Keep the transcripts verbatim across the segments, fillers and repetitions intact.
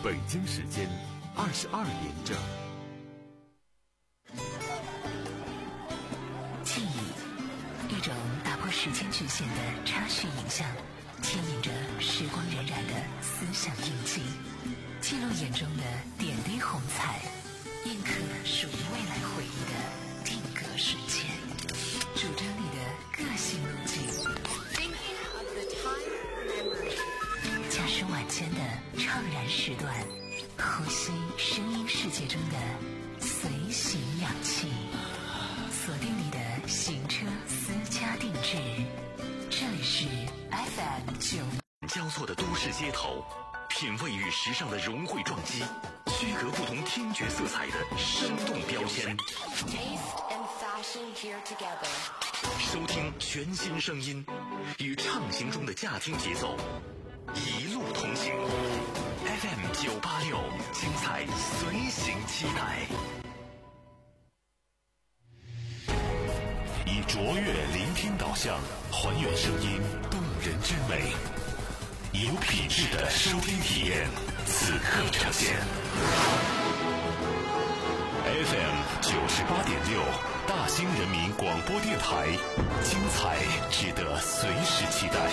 北京时间二十二点整。 记忆，一种打破时间局限的插叙影像，牵引着时光荏苒的思想印记，记录眼中的点滴红彩，印刻属于未来回忆的定格瞬间，主张你的个性路径。驾驶晚间的怅然时段，呼吸声音世界中的随行氧气，锁定你的行车私家定制。这里是 F M 九。 交错的都市街头，品味与时尚的融汇撞击，区隔不同听觉色彩的生动标签。收听全新声音，与畅行中的驾听节奏一路同行。F M 九八六，精彩随行期待。 以卓越聆听导向，还原声音动人之美，以有品质的收听体验，此刻呈现。F M 九十八点六，大兴人民广播电台，精彩值得随时期待。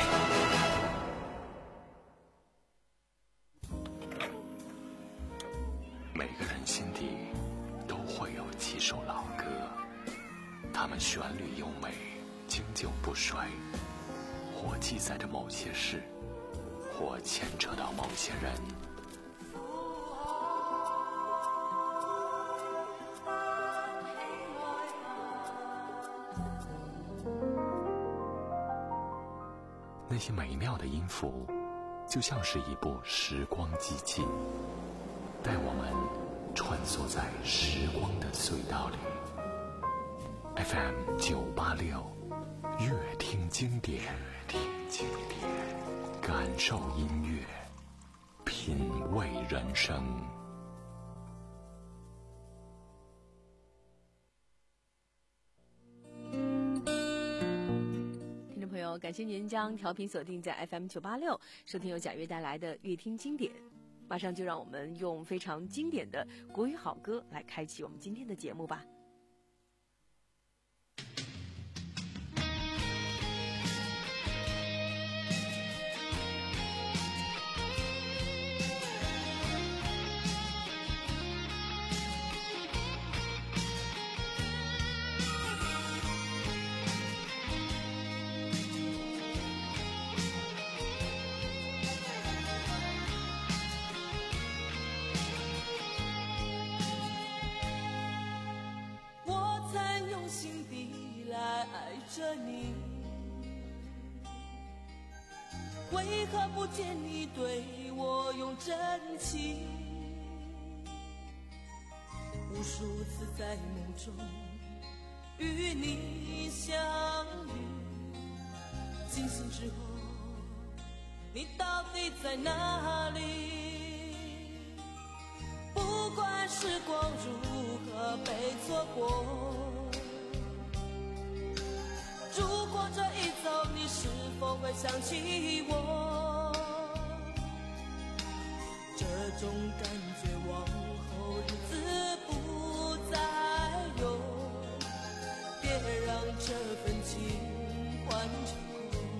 每个人心底都会有几首老歌，它们旋律优美，经久不衰，或记载着某些事，或牵扯到某些人。那些美妙的音符，就像是一部时光机器，带我们穿梭在时光的隧道里。F M 九八六，乐听经典，乐听经典，感受音乐，品味人生。 听众朋友，感谢您将调频锁定在 F M 九八六，收听由贾跃带来的乐听经典。马上就让我们用非常经典的国语好歌来开启我们今天的节目吧。 爱着你，为何不见你对我用真情？无数次在梦中与你相遇，惊醒之后你到底在哪里？不管时光如何被错过，如果这一走，你是否会想起我？这种感觉往后日子不再有，别让这份情换愁。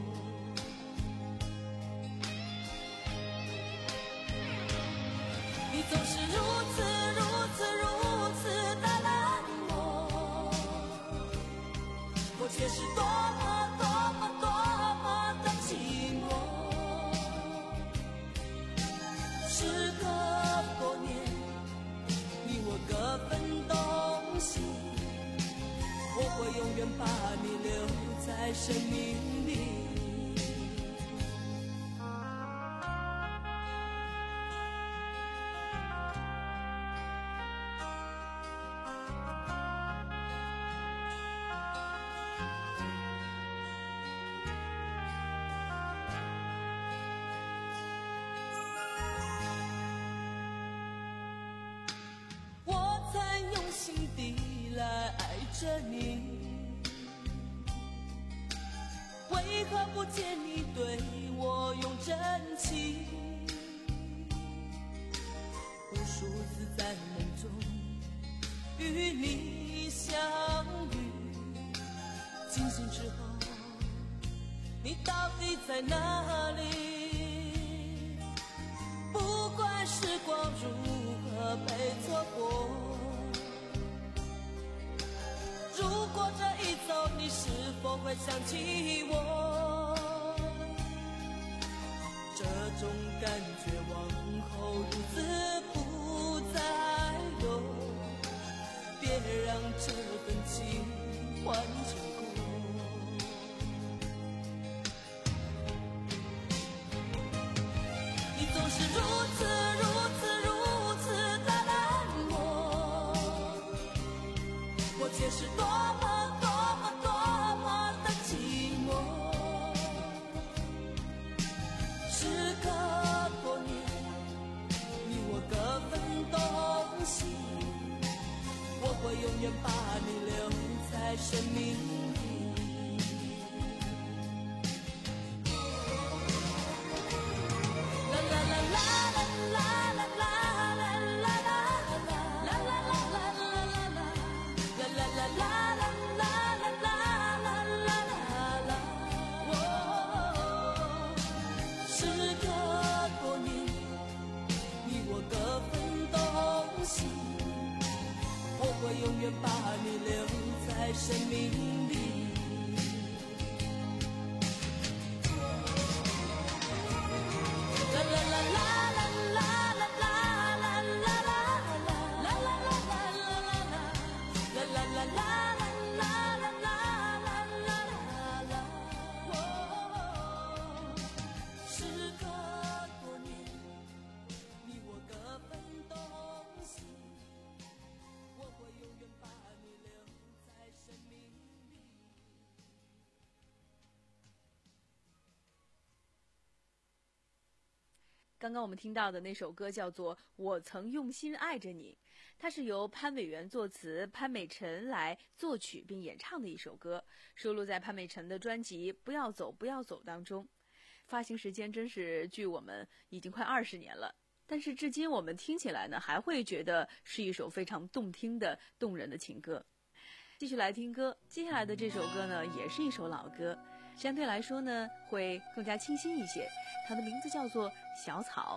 你总是如此如此如此的冷漠，我却是多么多么多么的寂寞。时隔多年，你我各分东西，我会永远把你留在生命里。心底来爱着你，为何不见你对我用真情？ 与你相遇，惊醒之后你到底在哪里？不管时光如何被错过，如果这一走你是否会想起我？这种感觉往后如此不再有，别让这份情换成空。你总是如此如此如此的冷漠，我却是多么多么多么的寂寞。时隔多年，你我各分东西，我会永远把你留在生命里。啦啦啦啦啦啦啦啦啦啦啦啦啦啦啦啦啦啦啦。我永远把你留在生命里。啦啦啦啦啦啦啦啦啦啦啦啦啦啦啦啦啦啦时隔多年，你我各分东西。我会永远把你留在生命里。 刚刚我们听到的那首歌叫做《我曾用心爱着你》，它是由潘伟元作词，潘美辰来作曲并演唱的一首歌，收录在潘美辰的专辑《不要走不要走》当中。发行时间真是距我们已经快二十年了，但是至今我们听起来呢，还会觉得是一首非常动听的动人的情歌。继续来听歌，接下来的这首歌呢，也是一首老歌，相对来说呢，会更加清新一些。它的名字叫做《小草》。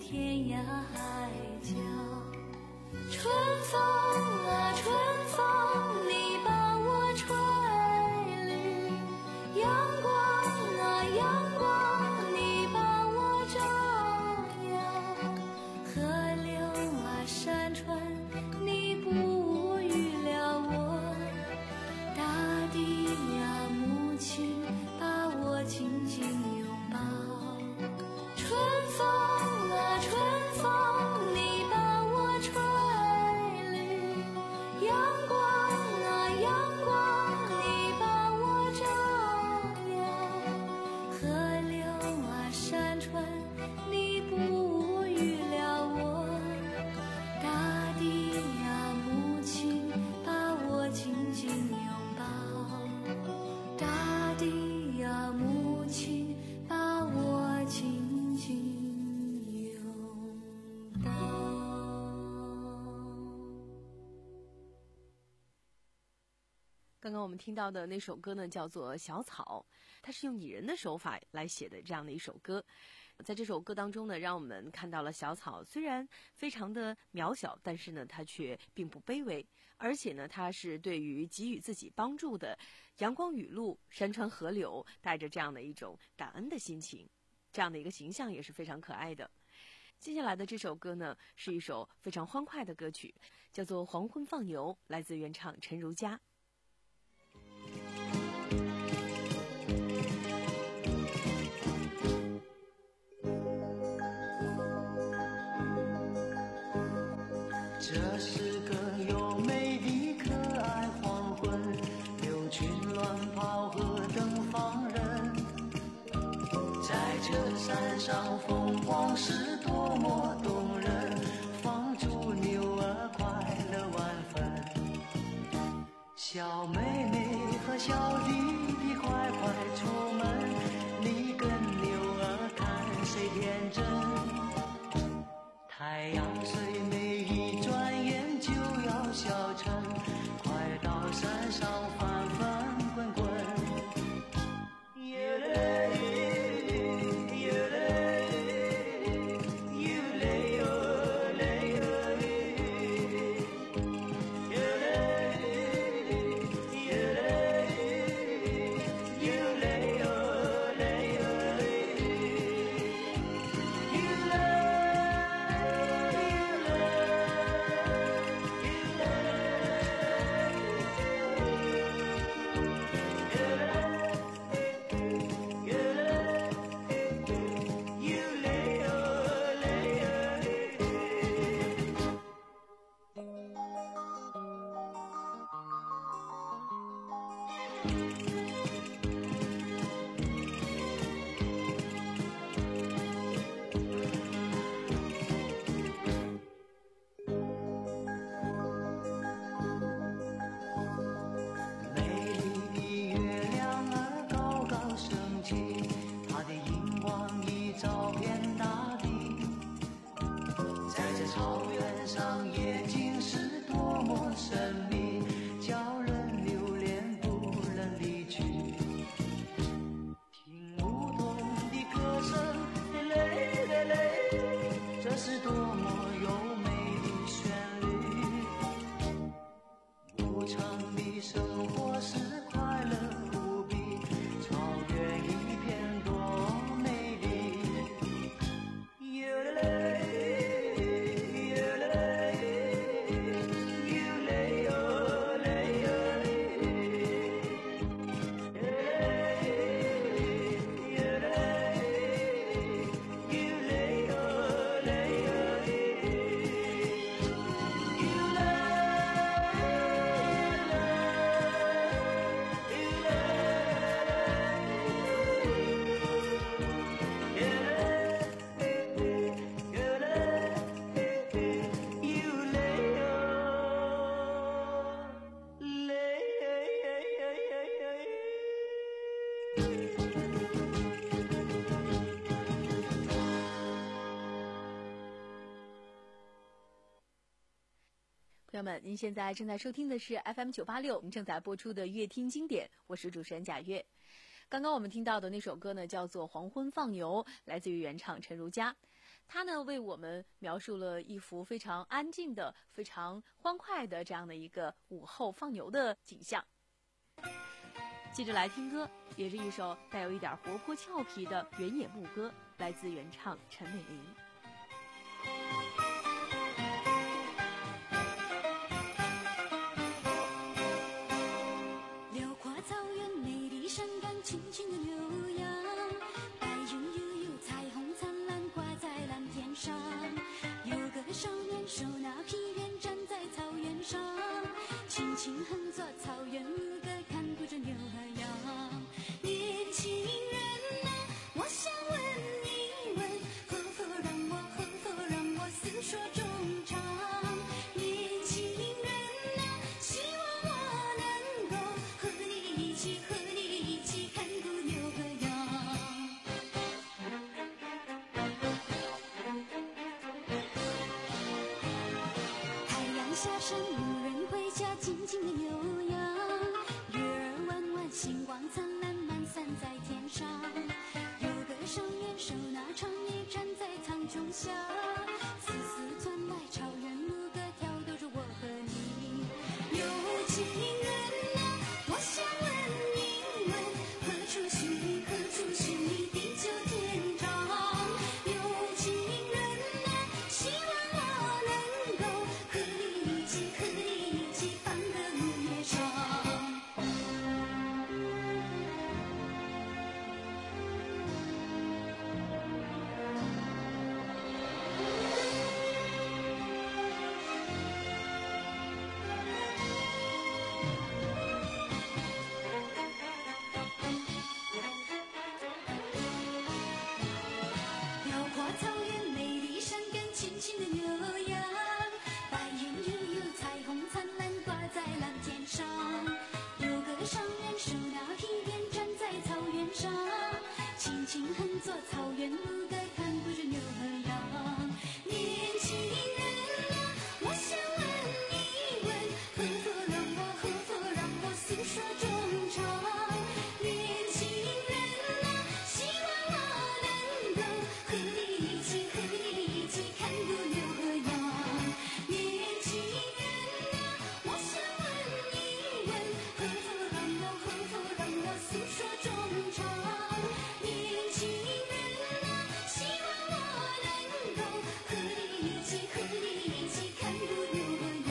天涯海角。春风啊春风，你把我吹绿，阳光啊阳光，你把我照耀，河流啊山川，你哺育了我，大地啊母亲把我紧紧拥抱。春风啊春风，你把我吹绿，阳光啊阳光，你把我照耀，河流啊山川，你哺育了我，大地啊母亲把我紧紧拥抱，大地啊母亲把我紧紧拥抱。 刚刚我们听到的那首歌呢，叫做《小草》，它是用拟人的手法来写的这样的一首歌。在这首歌当中呢，让我们看到了小草虽然非常的渺小，但是呢，它却并不卑微，而且呢，它是对于给予自己帮助的阳光雨露、山川河流，带着这样的一种感恩的心情，这样的一个形象也是非常可爱的。接下来的这首歌呢，是一首非常欢快的歌曲，叫做《黄昏放牛》，来自原唱陈如佳。 这是个优美的可爱黄昏，牛群乱跑和等放人，在这山上风光是多么动人，放逐牛儿快乐万分。小妹妹和小弟弟快快出门，你跟牛儿看谁天真，太阳虽美一转眼就要消沉，快到山上翻翻滚滚。耶嘞耶嘞耶嘞哟嘞哟耶嘞耶嘞耶嘞哟嘞哟耶嘞。 朋友们，您现在正在收听的是 F M 九八六，我们正在播出的乐听经典，我是主持人贾月。刚刚我们听到的那首歌呢，叫做《黄昏放牛》，来自于原唱陈如佳。 他呢为我们描述了一幅非常安静的、非常欢快的这样的一个午后放牛的景象。接着来听歌，也是一首带有一点活泼俏皮的原野牧歌，来自原唱陈美玲。 辽阔草原，美丽山岗，轻轻的牛羊，白云悠悠，彩虹灿烂，挂在蓝天上。有个少年手拿皮鞭，站在草原上，轻轻哼作草原牧歌，看顾着牛和羊。年轻人啊，我想问一问，何否让我，何否让我诉说衷肠？年轻人啊，希望我能够和你一起，和你一起看顾牛和羊。太阳下山，牧人回家，静静的牛羊，月儿弯弯，星光灿烂，满散在天上。有个少年手拿长笛，站在苍穹下，丝丝传来草原牧歌，挑逗着我和你。有情人啊，我想问一问，何处寻觅，何处寻觅地久天长？有情人啊，希望我能够和你一起，和你一起放歌牧野上。辽阔草原，美丽山岗，轻轻的牛羊，白云悠悠，彩虹灿烂，挂在蓝天上。有个少年手拿皮鞭，站在草原上，轻轻哼作草原牧歌，看顾着牛和羊。年轻人啊，我想问一问，何否让我，何否让我诉说衷肠？年轻人啊，希望我能够和你一起，和你一起看顾牛和羊。年轻人啊，我想问一问，何否让我，何否让我诉说衷肠？年轻人啊，希望我能够和你一起，和你一起看顾牛和羊。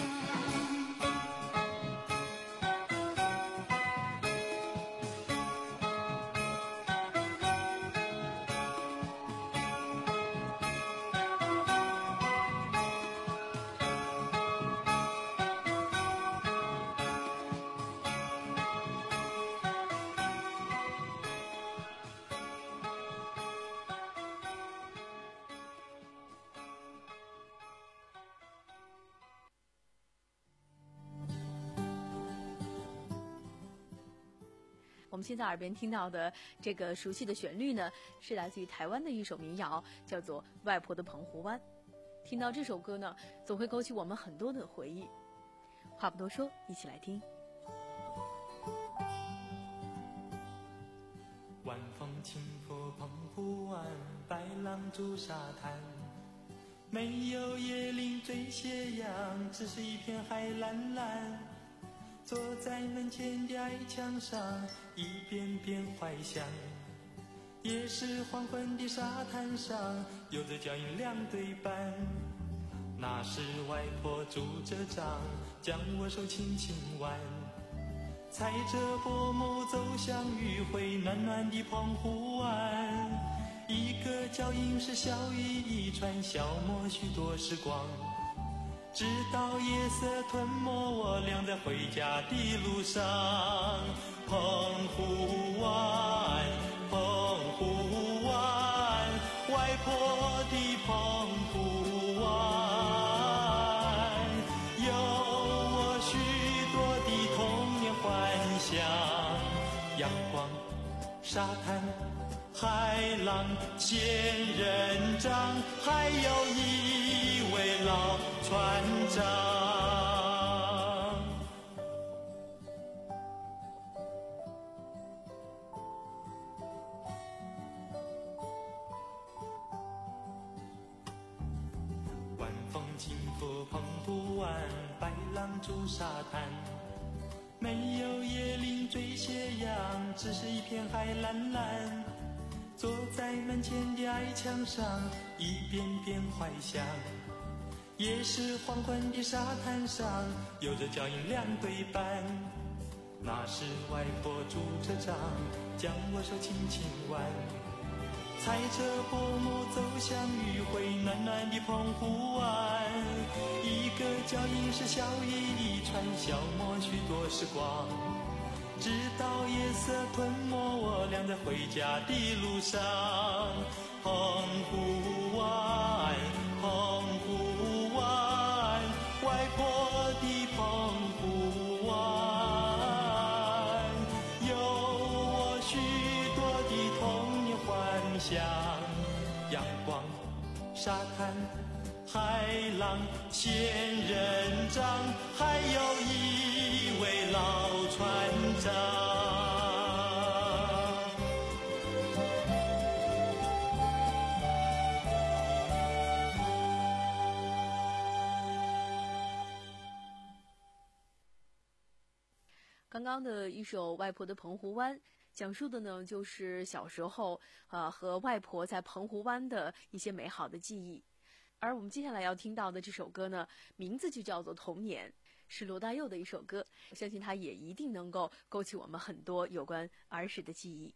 我们现在耳边听到的这个熟悉的旋律呢，是来自于台湾的一首民谣，叫做《外婆的澎湖湾》。听到这首歌呢，总会勾起我们很多的回忆。话不多说，一起来听。 晚风轻拂澎湖湾，白浪逐沙滩，没有椰林缀斜阳，只是一片海蓝蓝。坐在门前的矮墙上，一遍遍怀想。也是黄昏的沙滩上，有着脚印两对半。那时外婆拄着杖，将我手轻轻挽，踩着薄暮走向余晖暖暖的澎湖湾。一个脚印是小雨一串，消磨许多时光。直到夜色吞没我俩在回家的路上。澎湖湾，澎湖湾，外婆的澎湖湾，有我许多的童年幻想。阳光，沙滩，海浪，仙人掌，还有一位老船长。 福澎湖湾，白浪逐沙滩，没有椰林缀斜阳，只是一片海蓝蓝。坐在门前的矮墙上，一遍遍怀想。也是黄昏的沙滩上，有着脚印两对半。那时外婆拄着杖，将我手轻轻挽，踩着薄暮走向余晖暖暖的澎湖湾。一个脚印是笑意一串，消磨许多时光，直到夜色吞没我俩在回家的路上。澎湖湾，澎湖湾，外婆的澎湖湾，有我许多的童年幻想。阳光、沙滩、海浪、仙人掌，还有一位老船长。 刚刚的一首《外婆的澎湖湾》，讲述的呢就是小时候呃和外婆在澎湖湾的一些美好的记忆。而我们接下来要听到的这首歌呢，名字就叫做《童年》，是罗大佑的一首歌。我相信它也一定能够勾起我们很多有关儿时的记忆。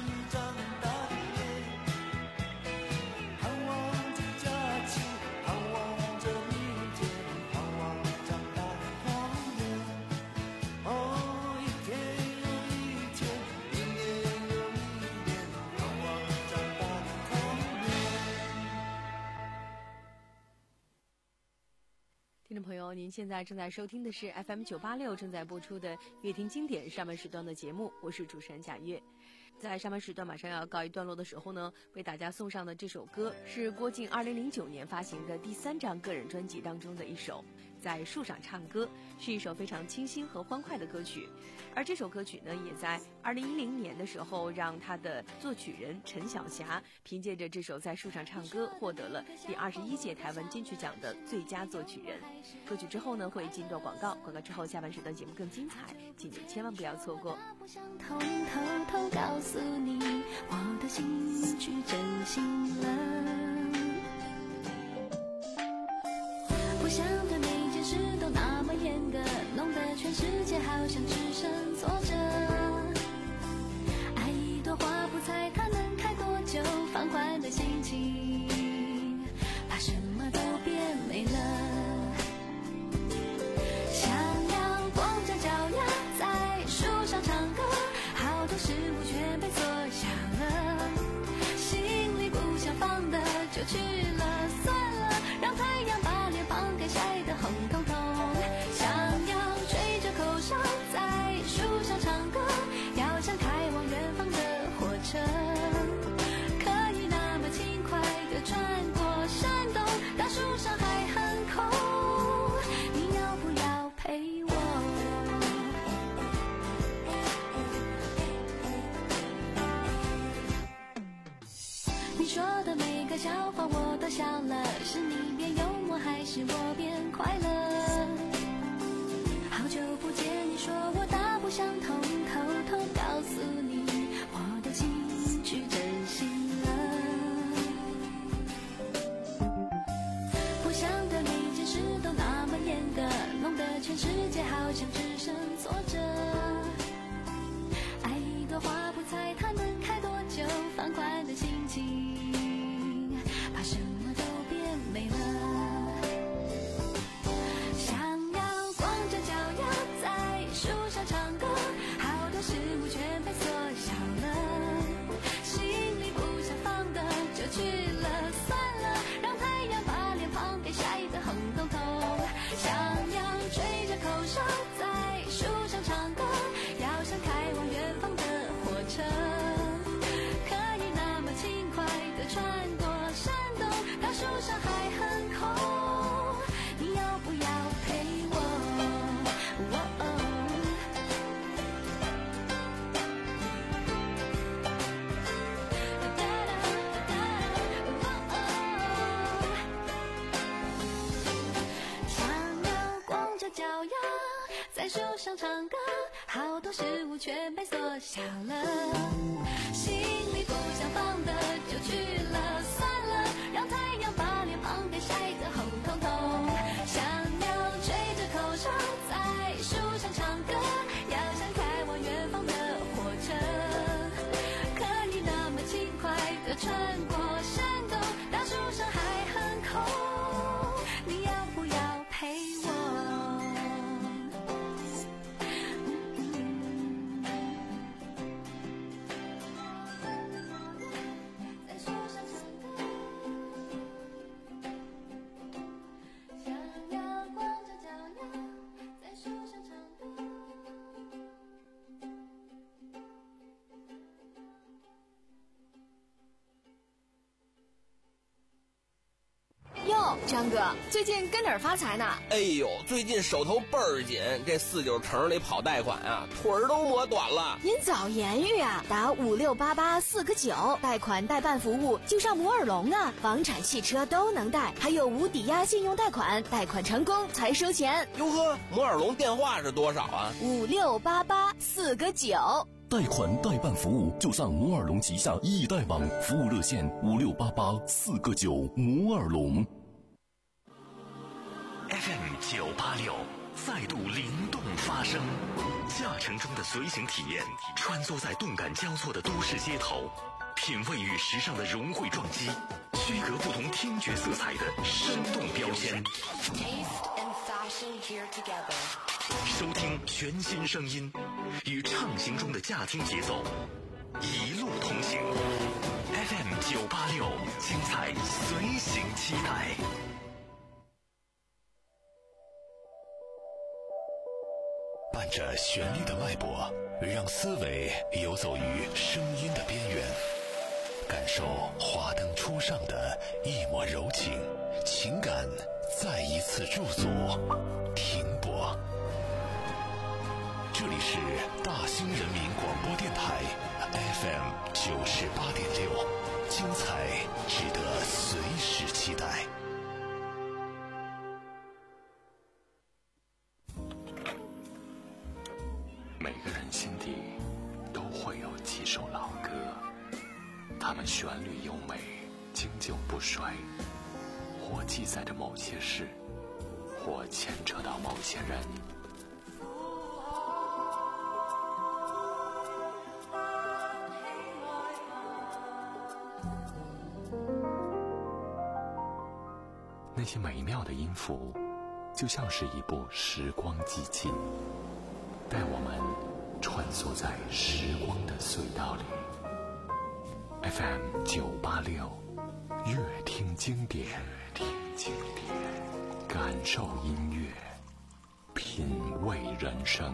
盼望着假期，盼望听众朋友，您现在正在收听的是 F M 九八六正在播出的乐听经典上半时段的节目，我是主持人贾月。在上半时段马上要告一段落的时候呢，为大家送上的这首歌是郭靖二零零九年发行的第三张个人专辑当中的一首《在树上唱歌》，是一首非常清新和欢快的歌曲。而这首歌曲呢，也在二零一零年的时候，让他的作曲人陈晓霞凭借着这首《在树上唱歌》获得了第二十一届台湾金曲奖的最佳作曲人。歌曲之后呢，会进段广告，广告之后下半时段节目更精彩，请您千万不要错过。 不想偷偷偷告诉你，我的心去真心了，不想对每件事都那么严格，弄得全世界好像只剩挫折。爱一朵花不猜它能开多久，放宽的心情把什么都变美了。想要光着脚丫在树上唱歌，好多事物全被缩小了，心里不想放的就去了，算了，让太阳把脸庞给晒得红彤彤。想要吹着口哨在树上唱歌，要像开往远方的火车，可以那么轻快地穿过山洞，大树上还很空，你要不要陪我？你说的每个笑话我都笑了，是你变幽默还是我变快乐？好久不见，你说我大不相同，偷偷告诉你，我的心去真心了。不想对每件事都那么严格，弄得全世界好像只剩挫折。爱一朵花不猜它能开多久，放宽的心情把什么都变美了。想要光着脚丫在树上唱歌，好多事物全被缩小了，心里不想放的就去了，算了，让太阳把脸庞给晒得红彤彤。想要吹着口哨在树上唱歌，要像开往远方的火车，可以那么轻快地穿过山洞，大树上还很空，你要不要陪我？哦哦哒哒哒哒哦哦，想要光着脚丫在树上唱歌，好多事物全被缩小了，心里不想放的就去了，算了，让太阳把脸庞给晒得红彤彤。想要吹着口哨在树上唱歌，要像开往远方的火车，可以那么轻快地穿过山洞，大树上还很空，你要不要陪我？在树上唱歌，想要光着脚丫在树上唱歌。 哟，张哥，最近跟哪儿发财呢？ 哎呦，最近手头倍儿紧，这四九城里跑贷款啊，腿儿都磨短了。 您早言语啊，打五六八八四个九，贷款代办服务就上摩尔龙啊，房产、汽车都能贷，还有无抵押信用贷款，贷款成功才收钱。 哟呵，摩尔龙电话是多少啊？ 五六八八四个九。 贷款代办服务就上摩尔龙旗下易贷网，服务热线五六八八四个九，摩尔龙。 F M 九八六再度灵动发声，驾乘中的随行体验，穿梭在动感交错的都市街头，品味与时尚的融汇撞击，区隔不同听觉色彩的生动标签。收听全新声音，与畅行中的驾听节奏，一路同行。F M 九八六，精彩随行期待。 着旋律的脉搏，让思维游走于声音的边缘，感受华灯初上的一抹柔情，情感再一次驻足停泊。这里是大兴人民广播电台 F M 九十八点六，精彩值得随时期待。 每个人心底都会有几首老歌，它们旋律优美，经久不衰，或记载着某些事，或牵扯到某些人。那些美妙的音符，就像是一部时光机器，带我们穿梭在时光的隧道里。F M 九八六，乐听经典，乐听经典，感受音乐，品味人生。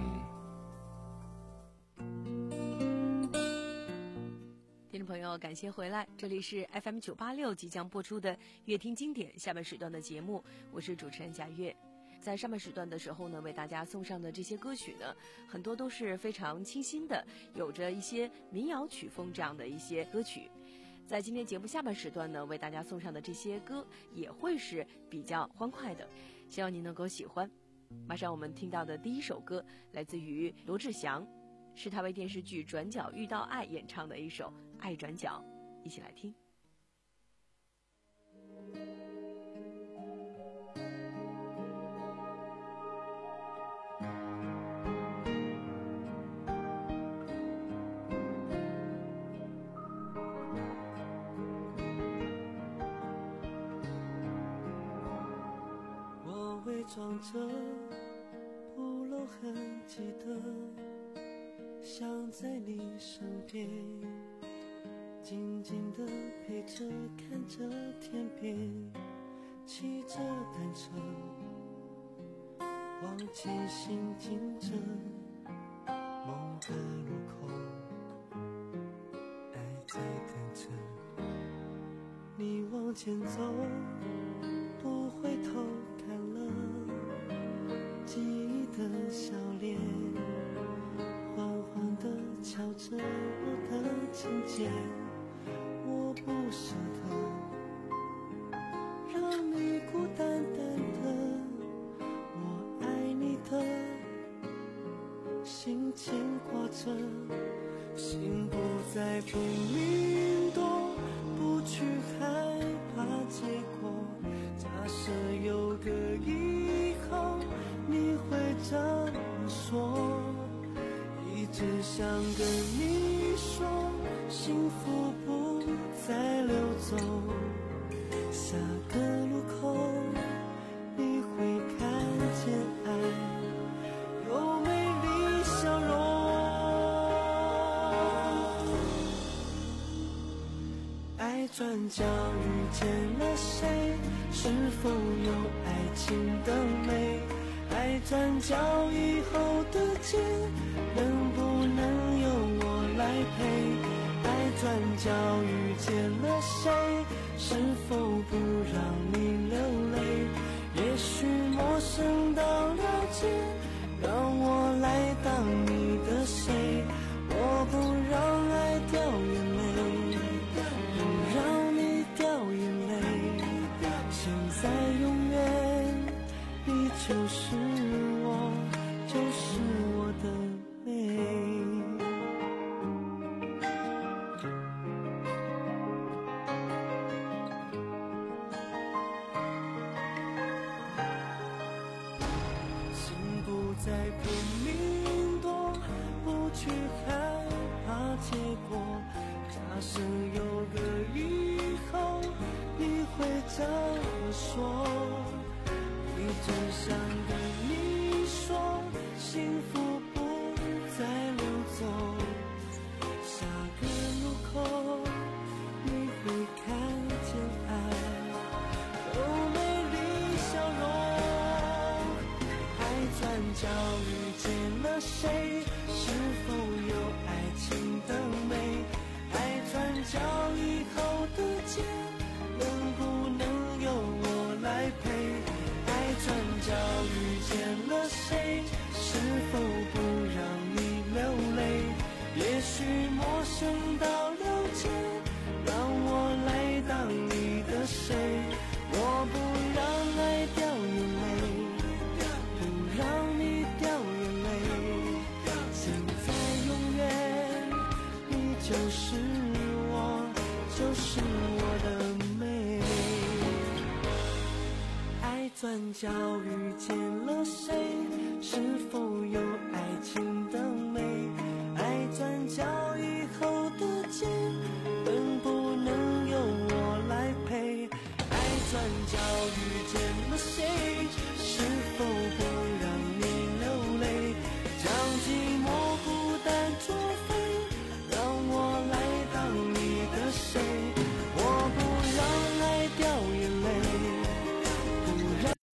听众朋友，感谢回来，这里是 F M 九八六即将播出的乐听经典下半时段的节目，我是主持人贾月。在上半时段的时候呢，为大家送上的这些歌曲呢，很多都是非常清新的，有着一些民谣曲风这样的一些歌曲。在今天节目下半时段呢，为大家送上的这些歌也会是比较欢快的，希望您能够喜欢。马上我们听到的第一首歌来自于罗志祥，是他为电视剧《转角遇到爱》演唱的一首《爱转角》，一起来听。 我伪装着不露痕迹的想在你身边，静静地陪着看着天边，骑着单车往前行进着梦的路口，爱在等着你往前走，不回头看了记忆的笑脸，缓缓地敲着我的琴键，我不舍得让你孤单单的，我爱你的心牵挂着，心不再拼命躲，不去害怕结果，假设有个以后你会这么说，一直想跟你说，幸福不再溜走，下个路口你会看见爱有美丽笑容。爱转角遇见了谁，是否有爱情的美，爱转角以后的街能不能由我来陪，爱转角遇见了谁，是否不让你流泪，也许陌生到了解，让我来当你的谁，我不让爱掉眼泪，不让你掉眼泪，现在永远你就是我，就是我的美。心不再拼命躲，不去害怕结果，假设有个以后你会这么说，一直想跟你说，幸福不再溜走，下个路口你会看见爱有美丽笑容，爱转角遇见了谁， 角遇见了谁？是否有爱情的美？爱转角以后的街，能不能由我来陪？爱转角遇见了谁？是否不让你流泪？将寂寞孤单作废，让我来当你的谁？我不让爱掉眼泪，不让。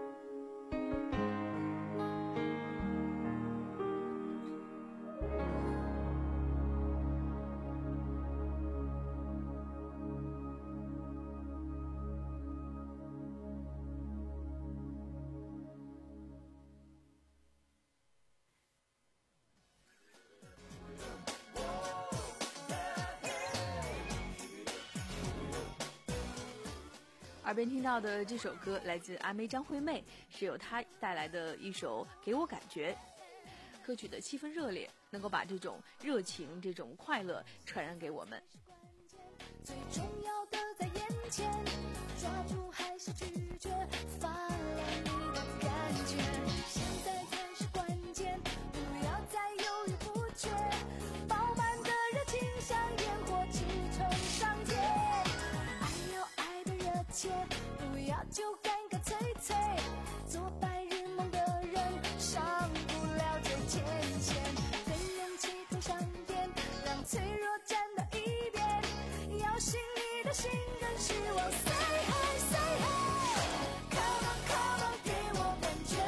耳边听到的这首歌来自阿妹张惠妹，是由她带来的一首《给我感觉》。歌曲的气氛热烈，能够把这种热情、这种快乐传染给我们。 最重要的在眼前，抓住还是拒绝，发了你的感觉，现在才是关键，不要再犹豫不决，饱满的热情像烟火驰骋上天，爱要爱的热切，不要就干干脆脆，做白日梦的人上不了最前线，跟勇气同上边，让脆弱站到一边，要信你的心跟希望 say hi say hi come on come on 给我感觉，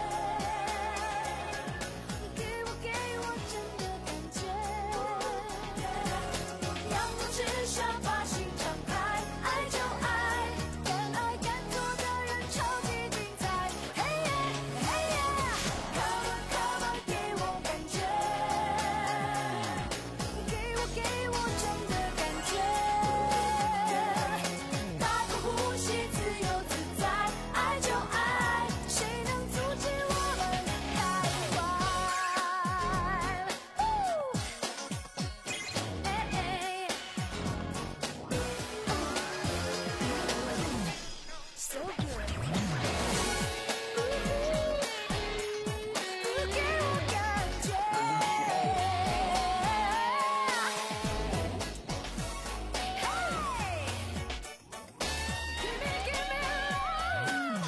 给我给我真的感觉，阳光之下把心敞开，爱就爱，敢爱敢做的人超级精彩，嘿耶嘿耶 come on come on 给我感觉，给我给我真的感觉，大口呼吸自由自在，爱就爱，谁能阻止我们开怀？So good，给我感觉，嘿 ，Give me give me love，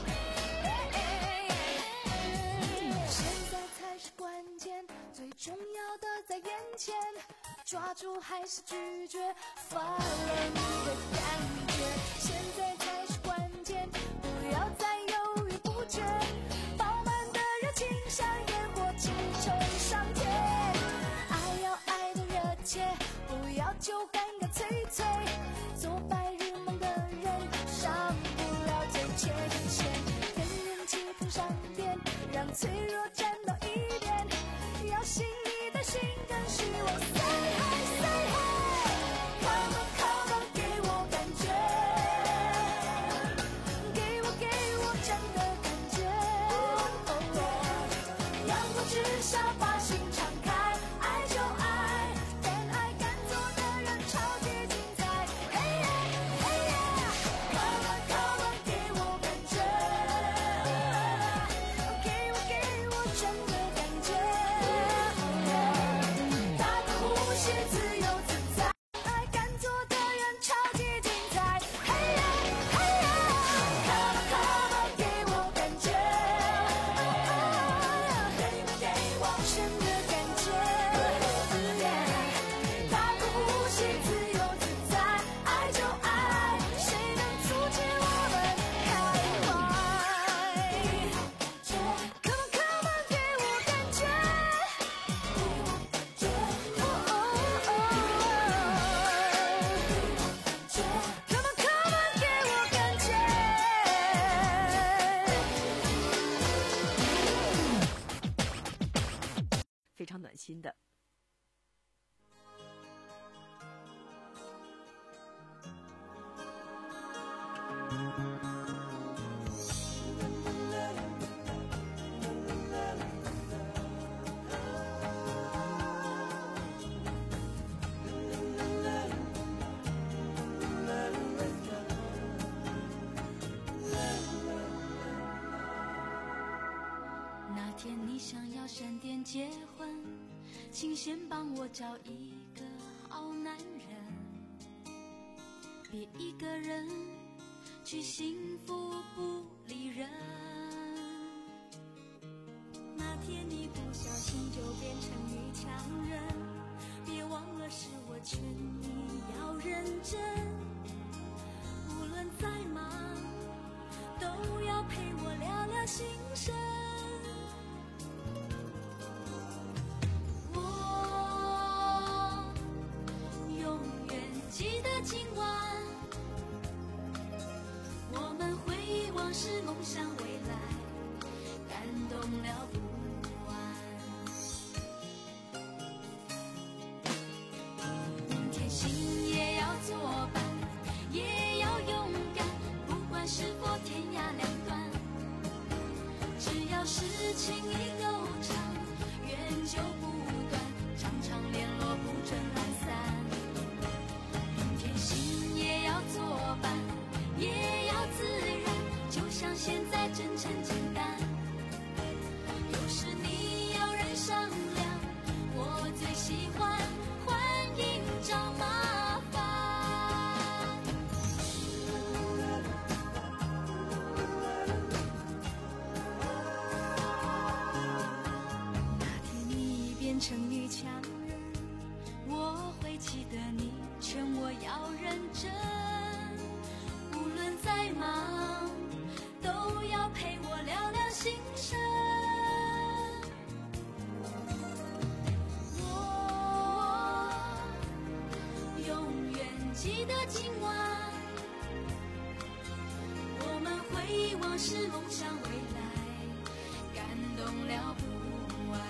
现在才是关键，最重要的在眼前，抓住还是拒绝，发了你的感觉，现在才是关键，不要再犹豫不决，饱满的热情像烟火驰骋上天，爱要爱的热切，不要就干干脆脆，做白日梦的人上不了最前线，跟勇气碰上边，让脆弱站到一边，要信你的心跟希望 say hi say hi come on come on 给我感觉，给我给我真的感觉，阳光之下把心敞开，爱就爱，敢爱敢做的人超级精彩，嘿耶嘿耶 come on come on 给我感觉，给我给我真的感觉，大口呼吸自由自在，爱敢做的人超级精彩，嘿耶嘿耶 come on come on 给我感觉，给我给我真的感觉，大口呼吸自由自在，爱就爱，谁能阻止我们开怀 come on come on 给我感觉，哦哦哦 come on come on 给我感觉， 非常暖心的。 结婚，请先帮我找一个好男人，别一个人去幸福不理人。那天你不小心就变成女强人，别忘了是我劝你要认真，无论再忙都要陪我聊聊心声。我永远记得今晚我们回忆往事，梦想未来，感动了不完。明天心也要作伴，也要勇敢，不管是否天涯两端，只要是情谊够长，缘就不断，常常联络不准懒散。明天心也要作伴，也要自然，就像现在真诚简单。有时你要人商量，我最喜欢欢迎找麻烦。那天你变成女强人，我会记得你劝我要认真，无论再忙都要陪我聊聊心声。我永远记得今晚我们回忆往事，梦想未来，感动了不完。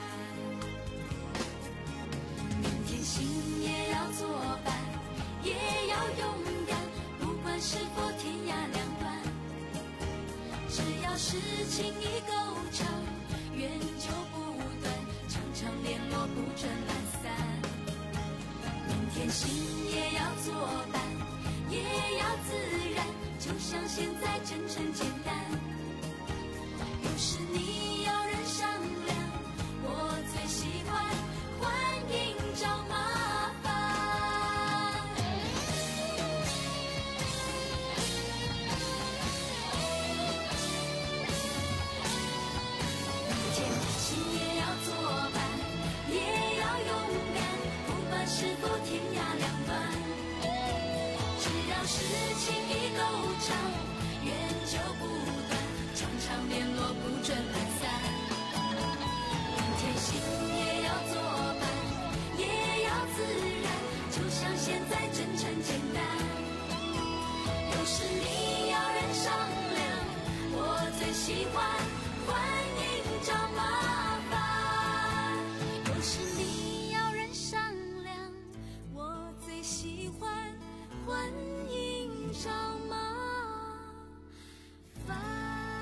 明天心也要作伴，也要勇敢，不管是否天涯两端，只要是情谊够长，缘就不断，常常联络不准懒散。明天心也要作伴，也要自然，就像现在真诚简单。有时你要人商量，我最喜欢欢迎找麻烦。明天心也要作伴，也要勇敢，不管是否天涯两端，只要是情谊够长，缘就不断，常常联络不准懒散。明天心也要作伴，也要自然，就像现在真诚简单。有时你要人商量，我最喜欢欢迎找麻烦。有时你要人商量，我最喜欢欢迎找麻烦。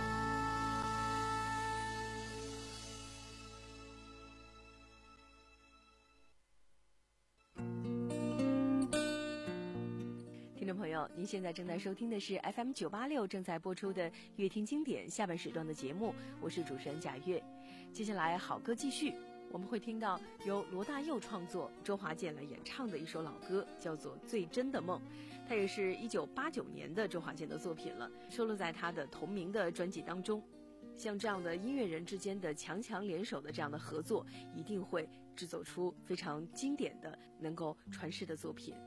听众朋友，您现在正在收听的是 F M 九八六正在播出的《乐听经典》下半时段的节目，我是主持人贾月。接下来好歌继续，我们会听到由罗大佑创作、周华健来演唱的一首老歌，叫做《最真的梦》。它也是一九八九年的周华健的作品了，收录在他的同名的专辑当中。像这样的音乐人之间的强强联手的这样的合作，一定会制作出非常经典的、能够传世的作品。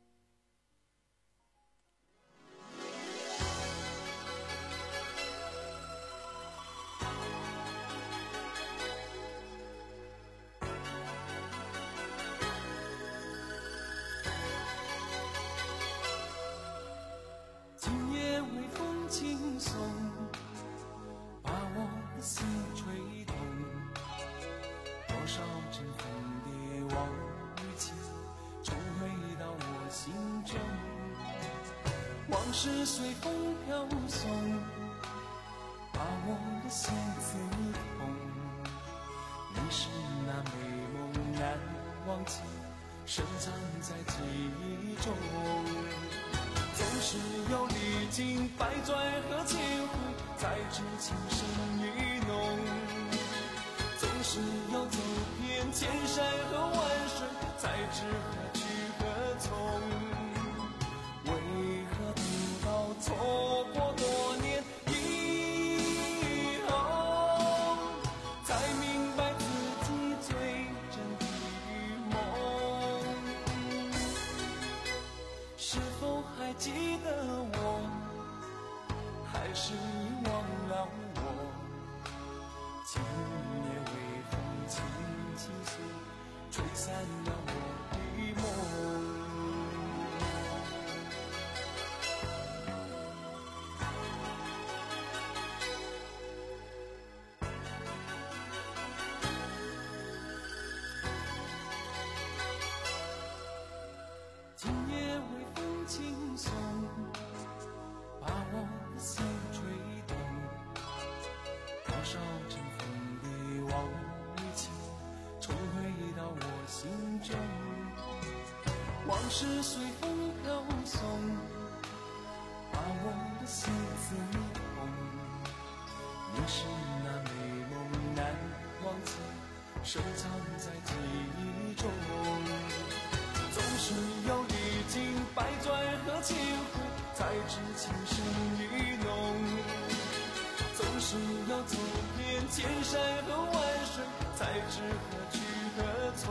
今夜微风轻送，把我的心吹动。多少阵风蝶往日情，重回到我心中。往事随风飘送，把我的心刺痛。你是那美梦难忘记，深藏在记忆中。总是有历经百转和千回，才知情深意浓。总是要走遍千山和万水，才知何去何从。为何等到错过多年以后，才明白自己最真的梦？是否还记得我？还是遗忘了我？今夜微风轻轻诉，吹散了我的梦。今夜微风轻送，把我的心吹动，多少尘封的往情重回到我心中，往事随风飘送，把我的心刺痛。你是那美梦难忘记，收藏在记忆中。总是要历经百转和千回，才知情深意浓。总是要走遍千山和万水，才知何去何从。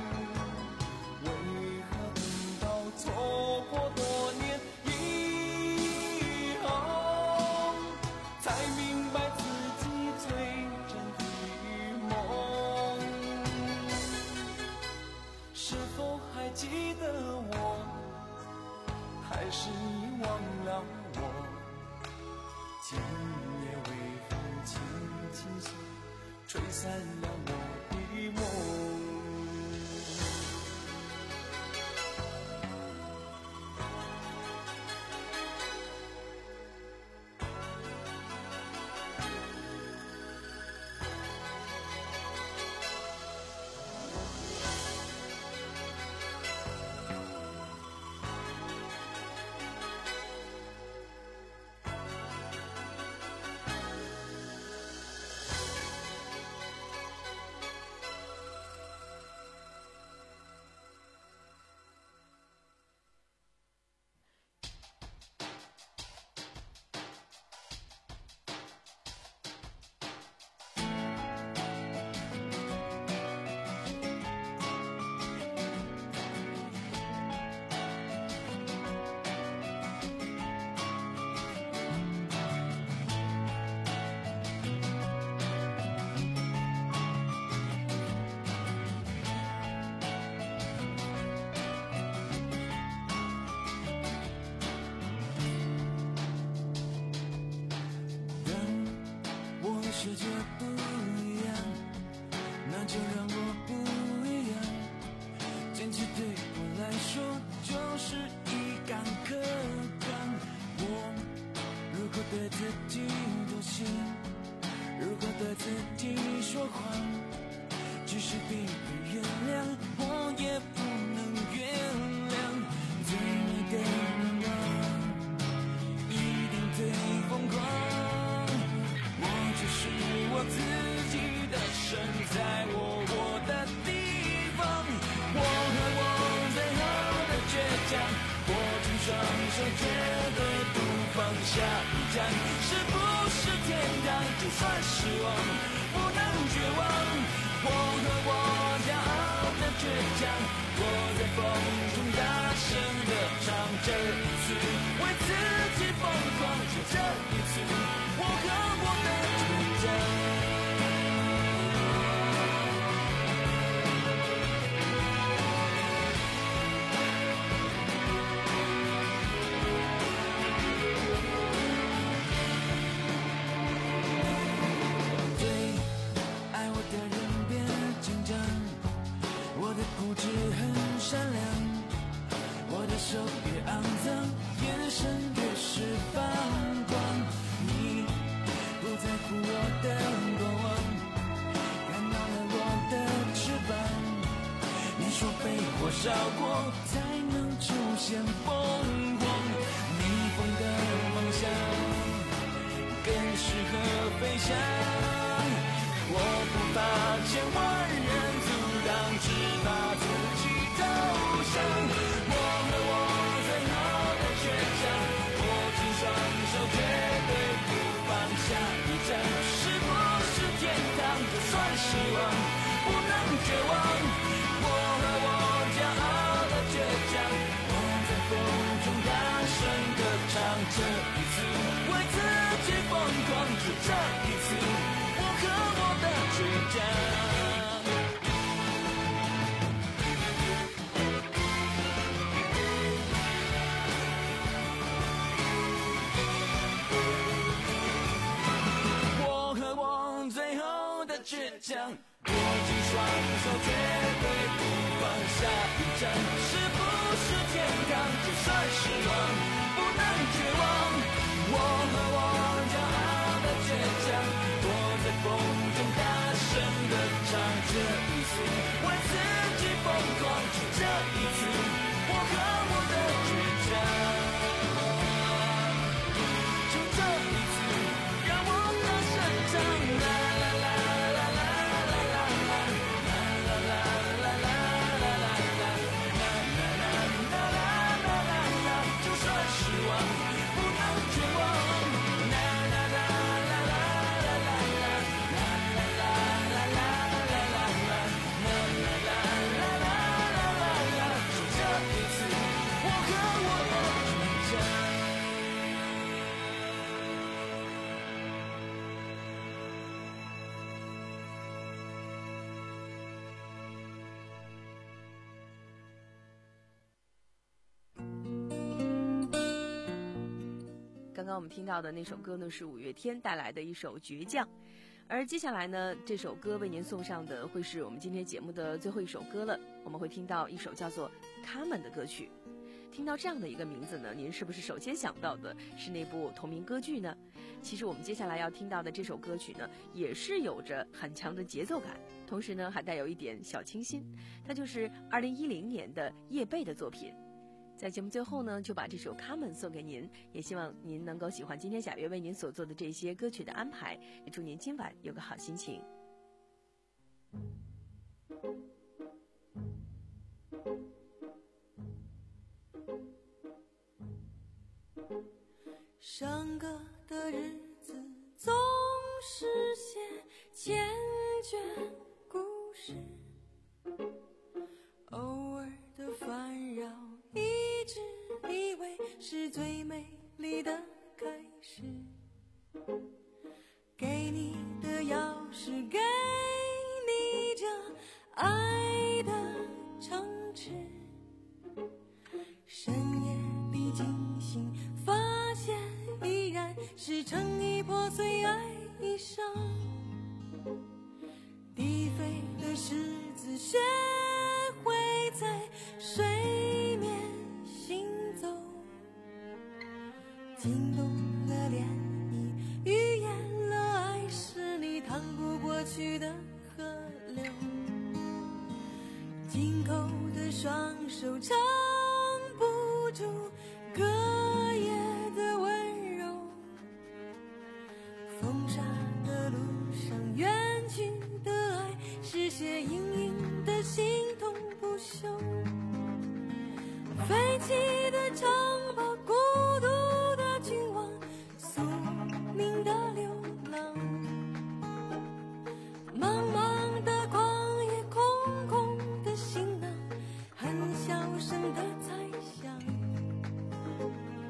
为何等到错过多年以后，才明白自己最真的梦？是否还记得我？还是遗忘了我？今夜微风轻轻诉，吹散了我的梦。世界不一样，那就让我不一样。坚持对我来说就是一杆客观。我如果对自己妥协，如果对自己说谎，即使别人原谅，我也不能原谅。对你的愿望一定最疯狂。是我自己的神，在我我的地方，我和我最后的倔强，握紧双手绝对不放下一站，是不是天堂？就算失望，不能绝望。我和我骄傲的倔强，我在风中大声地唱，这一次为自己疯狂，就这一次，我和我的善良，我的手越肮脏，眼神越是放光。你不在乎我的过往，看到了我的翅膀。你说被火烧过才能出现凤凰，逆风的方向更适合飞翔。我不怕前一次为自己疯狂，就这一次我和我的倔强。倔强，握紧双手，绝对不放下一站，是不是天堂？就算失望，不能绝望。我和我骄傲的倔强，躲在风中大声的唱，这一次为自己疯狂，就这一次，我和我的倔强，就这一次，让我大声唱。 刚刚我们听到的那首歌呢，是五月天带来的一首《倔强》，而接下来呢，这首歌为您送上的会是我们今天节目的最后一首歌了。我们会听到一首叫做《他们》的歌曲。听到这样的一个名字呢，您是不是首先想到的是那部同名歌剧呢？其实我们接下来要听到的这首歌曲呢，也是有着很强的节奏感，同时呢，还带有一点小清新。它就是二零一零年的叶蓓的作品。在节目最后呢，就把这首《他们》送给您，也希望您能够喜欢今天小月为您所做的这些歌曲的安排，也祝您今晚有个好心情。 上课的日子总是写千卷故事，偶尔的烦扰一直以为是最美丽的开始，给你的钥匙，给你这爱的城池，深夜里惊醒发现依然是撑一破碎爱一伤，低飞的狮子学会在水面行走，惊动了涟漪，预言了爱是你趟不过去的河流，紧扣的双手撑不住隔夜的温柔，风沙的路上远去的爱是些隐隐的心痛不休，废弃的城堡，孤独的君王，宿命的流浪，茫茫的旷野，空空的行囊，很小声的猜想，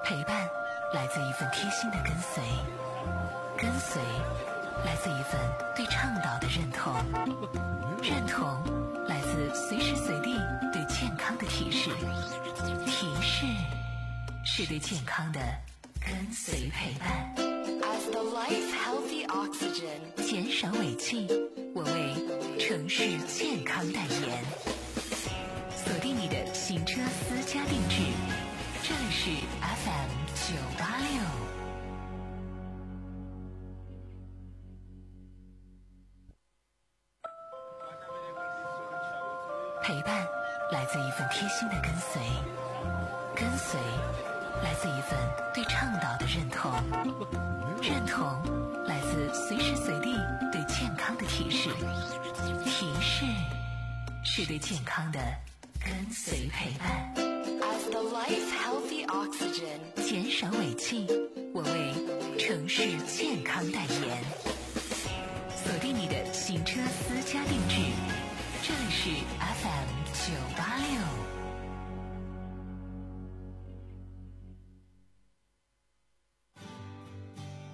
陪伴来自一份贴心的跟随，跟随来自一份对倡导的认同，认同来自随时随地对健康的提示，提示是对健康的跟随陪伴。 As the life healthy oxygen， 减少尾气，我为城市健康代言。锁定你的行车私家定制，这里是 F M 九八六。陪伴来自一份贴心的跟随，跟随来自一份对倡导的认同，认同来自随时随地对健康的提示，提示是对健康的跟随陪伴。 As the life healthy oxygen， 减少尾气，我为城市健康代言。锁定你的行车私家定制，这里是 F M 九八六。